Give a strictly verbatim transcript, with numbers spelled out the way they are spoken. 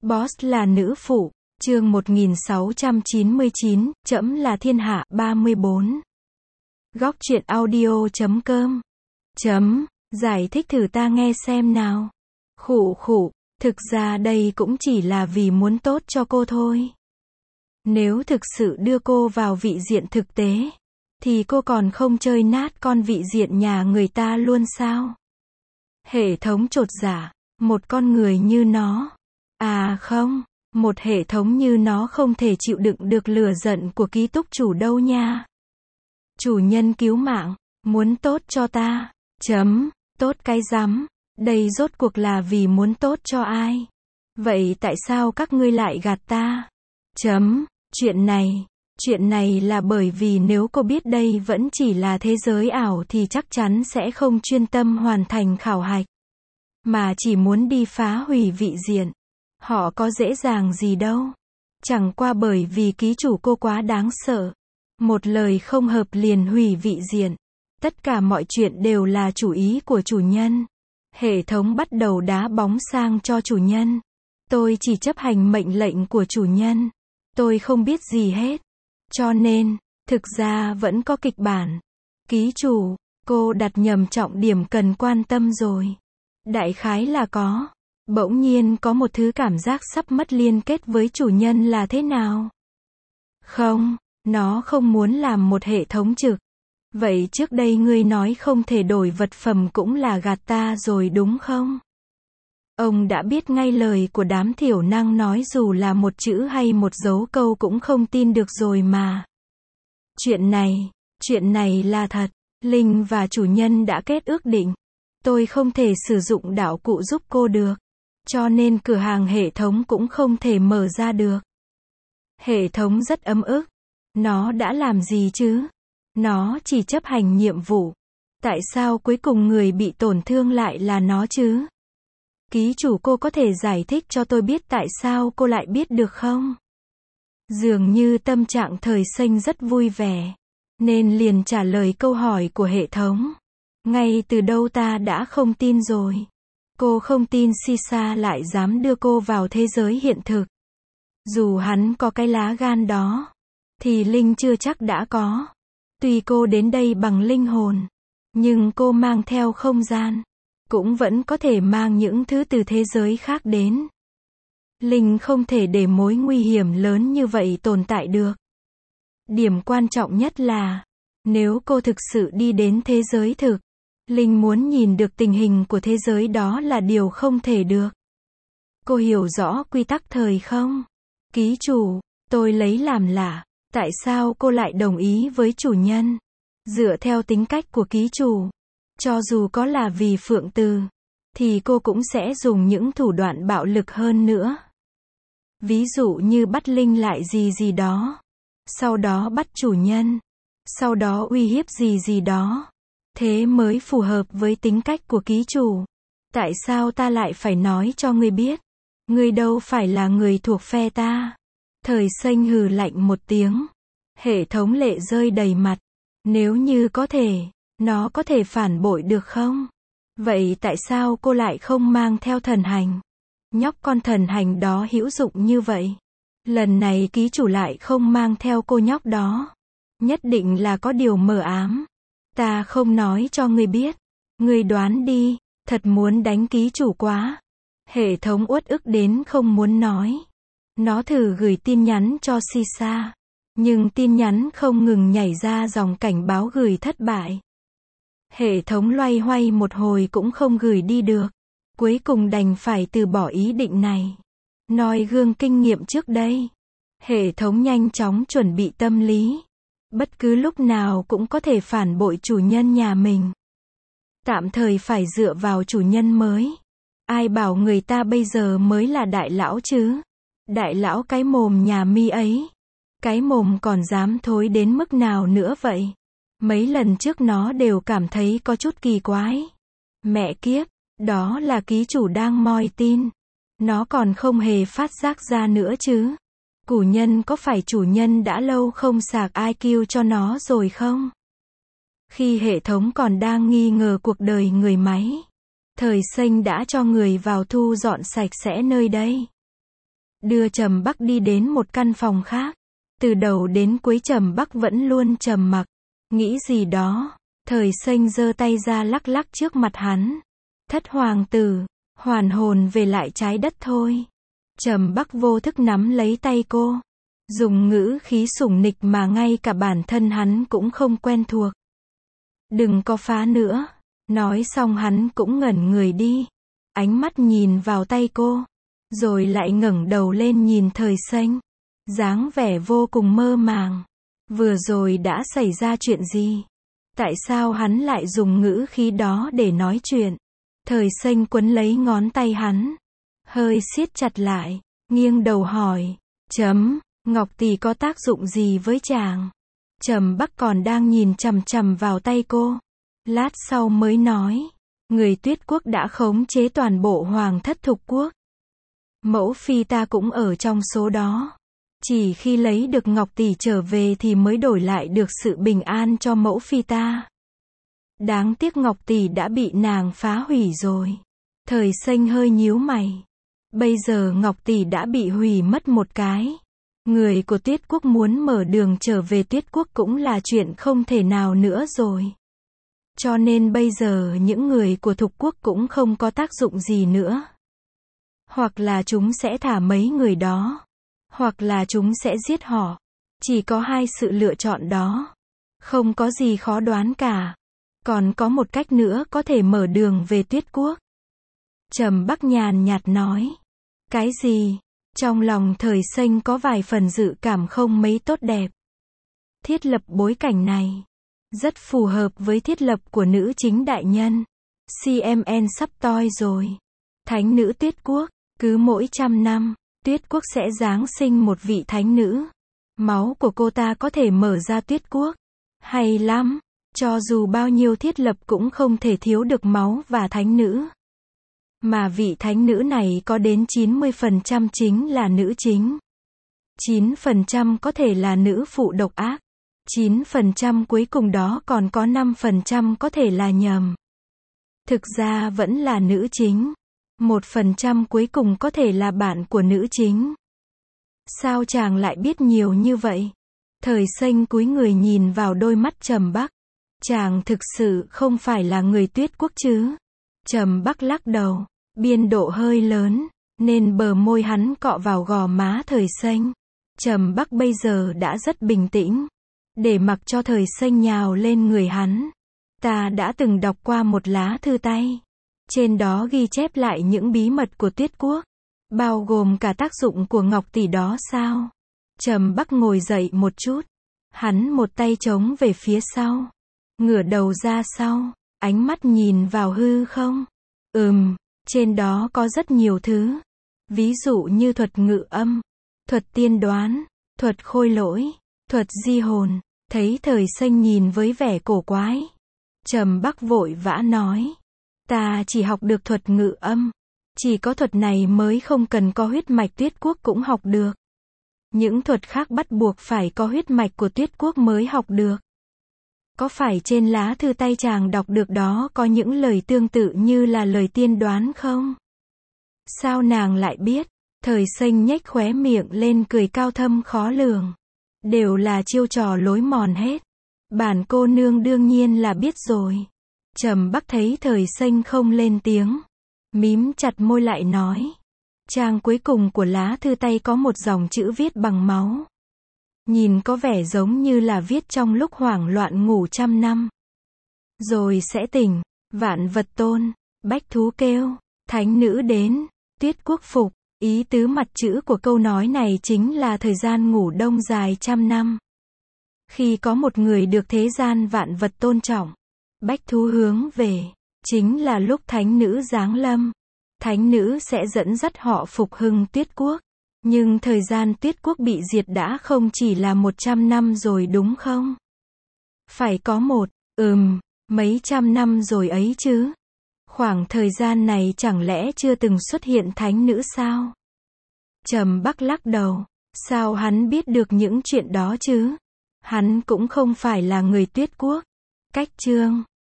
Boss là nữ phụ, chương một nghìn sáu trăm chín mươi chín, trẫm là thiên hạ, ba mươi bốn. Góc truyện audio chấm com. Chấm, giải thích thử ta nghe xem nào. Khụ khụ, thực ra đây cũng chỉ là vì muốn tốt cho cô thôi. Nếu thực sự đưa cô vào vị diện thực tế, thì cô còn không chơi nát con vị diện nhà người ta luôn sao? Hệ thống chột dạ, một con người như nó. À không, một hệ thống như nó không thể chịu đựng được lửa giận của ký túc chủ đâu nha. Chủ nhân cứu mạng, muốn tốt cho ta. Chấm, tốt cái rắm, đây rốt cuộc là vì muốn tốt cho ai? Vậy tại sao các ngươi lại gạt ta? Chấm, chuyện này, chuyện này là bởi vì nếu cô biết đây vẫn chỉ là thế giới ảo thì chắc chắn sẽ không chuyên tâm hoàn thành khảo hạch, mà chỉ muốn đi phá hủy vị diện. Họ có dễ dàng gì đâu. Chẳng qua bởi vì ký chủ cô quá đáng sợ. Một lời không hợp liền hủy vị diện. Tất cả mọi chuyện đều là chủ ý của chủ nhân. Hệ thống bắt đầu đá bóng sang cho chủ nhân. Tôi chỉ chấp hành mệnh lệnh của chủ nhân. Tôi không biết gì hết. Cho nên, thực ra vẫn có kịch bản. Ký chủ, cô đặt nhầm trọng điểm cần quan tâm rồi. Đại khái là có. Bỗng nhiên có một thứ cảm giác sắp mất liên kết với chủ nhân là thế nào? Không, nó không muốn làm một hệ thống trực. Vậy trước đây ngươi nói không thể đổi vật phẩm cũng là gạt ta rồi đúng không? Ông đã biết ngay lời của đám thiểu năng nói dù là một chữ hay một dấu câu cũng không tin được rồi mà. Chuyện này, chuyện này là thật. Linh và chủ nhân đã kết ước định. Tôi không thể sử dụng đạo cụ giúp cô được. Cho nên cửa hàng hệ thống cũng không thể mở ra được. Hệ thống rất ấm ức. Nó đã làm gì chứ? Nó chỉ chấp hành nhiệm vụ. Tại sao cuối cùng người bị tổn thương lại là nó chứ? Ký chủ cô có thể giải thích cho tôi biết tại sao cô lại biết được không? Dường như tâm trạng thời sinh rất vui vẻ. Nên liền trả lời câu hỏi của hệ thống. Ngay từ đâu ta đã không tin rồi. Cô không tin Sisa lại dám đưa cô vào thế giới hiện thực. Dù hắn có cái lá gan đó, thì Linh chưa chắc đã có. Tuy cô đến đây bằng linh hồn, nhưng cô mang theo không gian, cũng vẫn có thể mang những thứ từ thế giới khác đến. Linh không thể để mối nguy hiểm lớn như vậy tồn tại được. Điểm quan trọng nhất là, nếu cô thực sự đi đến thế giới thực, Linh muốn nhìn được tình hình của thế giới đó là điều không thể được. Cô hiểu rõ quy tắc thời không? Ký chủ, tôi lấy làm lạ, tại sao cô lại đồng ý với chủ nhân? Dựa theo tính cách của ký chủ, cho dù có là vì Phượng Từ, thì cô cũng sẽ dùng những thủ đoạn bạo lực hơn nữa. Ví dụ như bắt Linh lại gì gì đó, sau đó bắt chủ nhân, sau đó uy hiếp gì gì đó. Thế mới phù hợp với tính cách của ký chủ. Tại sao ta lại phải nói cho ngươi biết? Ngươi đâu phải là người thuộc phe ta. Thời sinh hừ lạnh một tiếng. Hệ thống lệ rơi đầy mặt. Nếu như có thể, nó có thể phản bội được không? Vậy tại sao cô lại không mang theo thần hành? Nhóc con thần hành đó hữu dụng như vậy. Lần này ký chủ lại không mang theo cô nhóc đó. Nhất định là có điều mờ ám. Ta không nói cho ngươi biết. Ngươi đoán đi, thật muốn đánh ký chủ quá. Hệ thống uất ức đến không muốn nói. Nó thử gửi tin nhắn cho Sisa. Nhưng tin nhắn không ngừng nhảy ra dòng cảnh báo gửi thất bại. Hệ thống loay hoay một hồi cũng không gửi đi được. Cuối cùng đành phải từ bỏ ý định này. Noi gương kinh nghiệm trước đây. Hệ thống nhanh chóng chuẩn bị tâm lý. Bất cứ lúc nào cũng có thể phản bội chủ nhân nhà mình. Tạm thời phải dựa vào chủ nhân mới. Ai bảo người ta bây giờ mới là đại lão chứ? Đại lão cái mồm nhà mi ấy. Cái mồm còn dám thối đến mức nào nữa vậy? Mấy lần trước nó đều cảm thấy có chút kỳ quái. Mẹ kiếp, đó là ký chủ đang moi tin. Nó còn không hề phát giác ra nữa chứ. Chủ nhân có phải chủ nhân đã lâu không sạc i kiu cho nó rồi không? Khi hệ thống còn đang nghi ngờ cuộc đời người máy, thời sinh đã cho người vào thu dọn sạch sẽ nơi đây. đưa Trầm Bắc đi đến một căn phòng khác. Từ đầu đến cuối Trầm Bắc vẫn luôn trầm mặc, nghĩ gì đó. Thời Xanh giơ tay ra lắc lắc trước mặt hắn. Thất hoàng tử, hoàn hồn về lại trái đất thôi. Trầm Bắc vô thức nắm lấy tay cô, dùng ngữ khí sủng nịch mà ngay cả bản thân hắn cũng không quen thuộc. Đừng có phá nữa. Nói xong hắn cũng ngẩn người đi, ánh mắt nhìn vào tay cô, rồi lại ngẩng đầu lên nhìn Thời Xanh, dáng vẻ vô cùng mơ màng. Vừa rồi đã xảy ra chuyện gì? Tại sao hắn lại dùng ngữ khí đó để nói chuyện? Thời Xanh quấn lấy ngón tay hắn, hơi siết chặt lại, nghiêng đầu hỏi, chấm, Ngọc tỷ có tác dụng gì với chàng? Trầm Bắc còn đang nhìn chằm chằm vào tay cô, lát sau mới nói, người Tuyết quốc đã khống chế toàn bộ hoàng thất Thục quốc. Mẫu phi ta cũng ở trong số đó. Chỉ khi lấy được Ngọc tỷ trở về thì mới đổi lại được sự bình an cho mẫu phi ta. Đáng tiếc Ngọc tỷ đã bị nàng phá hủy rồi. Thời Xanh hơi nhíu mày. Bây giờ Ngọc tỷ đã bị hủy mất một cái. Người của Tuyết quốc muốn mở đường trở về Tuyết quốc cũng là chuyện không thể nào nữa rồi. Cho nên bây giờ những người của Thục quốc cũng không có tác dụng gì nữa. Hoặc là chúng sẽ thả mấy người đó, hoặc là chúng sẽ giết họ. Chỉ có hai sự lựa chọn đó. Không có gì khó đoán cả. Còn có một cách nữa có thể mở đường về Tuyết quốc. Trầm Bắc nhàn nhạt nói. Cái gì? Trong lòng Thời Xanh có vài phần dự cảm không mấy tốt đẹp. Thiết lập bối cảnh này rất phù hợp với thiết lập của nữ chính đại nhân. xê em en sắp toi rồi. Thánh nữ Tuyết quốc, cứ mỗi trăm năm, Tuyết quốc sẽ giáng sinh một vị thánh nữ. Máu của cô ta có thể mở ra Tuyết quốc. Hay lắm, cho dù bao nhiêu thiết lập cũng không thể thiếu được máu và thánh nữ. Mà vị thánh nữ này có đến chín mươi phần trăm chính là nữ chính. chín phần trăm có thể là nữ phụ độc ác. chín phần trăm cuối cùng đó còn có năm phần trăm có thể là nhầm. Thực ra vẫn là nữ chính. một phần trăm cuối cùng có thể là bạn của nữ chính. Sao chàng lại biết nhiều như vậy? Thời Xanh cúi người nhìn vào đôi mắt Trầm Bắc. Chàng thực sự không phải là người Tuyết quốc chứ? Trầm Bắc lắc đầu, biên độ hơi lớn, nên bờ môi hắn cọ vào gò má Thời Xanh. Trầm Bắc bây giờ đã rất bình tĩnh, để mặc cho Thời Xanh nhào lên người hắn. Ta đã từng đọc qua một lá thư tay. Trên đó ghi chép lại những bí mật của Tuyết quốc, bao gồm cả tác dụng của Ngọc tỷ đó sao? Trầm Bắc ngồi dậy một chút, hắn một tay chống về phía sau, ngửa đầu ra sau, ánh mắt nhìn vào hư không. Ừm, trên đó có rất nhiều thứ, ví dụ như thuật ngự âm, thuật tiên đoán, thuật khôi lỗi, thuật di hồn. Thấy Thời Xanh nhìn với vẻ cổ quái, Trầm Bắc vội vã nói, ta chỉ học được thuật ngự âm. Chỉ có thuật này mới không cần có huyết mạch Tuyết quốc cũng học được. Những thuật khác bắt buộc phải có huyết mạch của Tuyết quốc mới học được. Có phải trên lá thư tay chàng đọc được đó có những lời tương tự như là lời tiên đoán không? Sao nàng lại biết? Thời Xanh nhếch khóe miệng lên cười cao thâm khó lường. Đều là chiêu trò lối mòn hết. Bản cô nương đương nhiên là biết rồi. Trầm Bắc thấy Thời Xanh không lên tiếng, mím chặt môi lại nói. Trang cuối cùng của lá thư tay có một dòng chữ viết bằng máu. Nhìn có vẻ giống như là viết trong lúc hoảng loạn ngủ trăm năm. Rồi sẽ tỉnh, vạn vật tôn, bách thú kêu, thánh nữ đến, Tuyết quốc phục. Ý tứ mặt chữ của câu nói này chính là thời gian ngủ đông dài trăm năm. Khi có một người được thế gian vạn vật tôn trọng, bách thú hướng về, chính là lúc thánh nữ giáng lâm. Thánh nữ sẽ dẫn dắt họ phục hưng Tuyết quốc. Nhưng thời gian Tuyết quốc bị diệt đã không chỉ là một trăm năm rồi đúng không? Phải có một, ừm, mấy trăm năm rồi ấy chứ. Khoảng thời gian này chẳng lẽ chưa từng xuất hiện thánh nữ sao? Trầm Bắc lắc đầu, sao hắn biết được những chuyện đó chứ? Hắn cũng không phải là người Tuyết quốc. Cách chương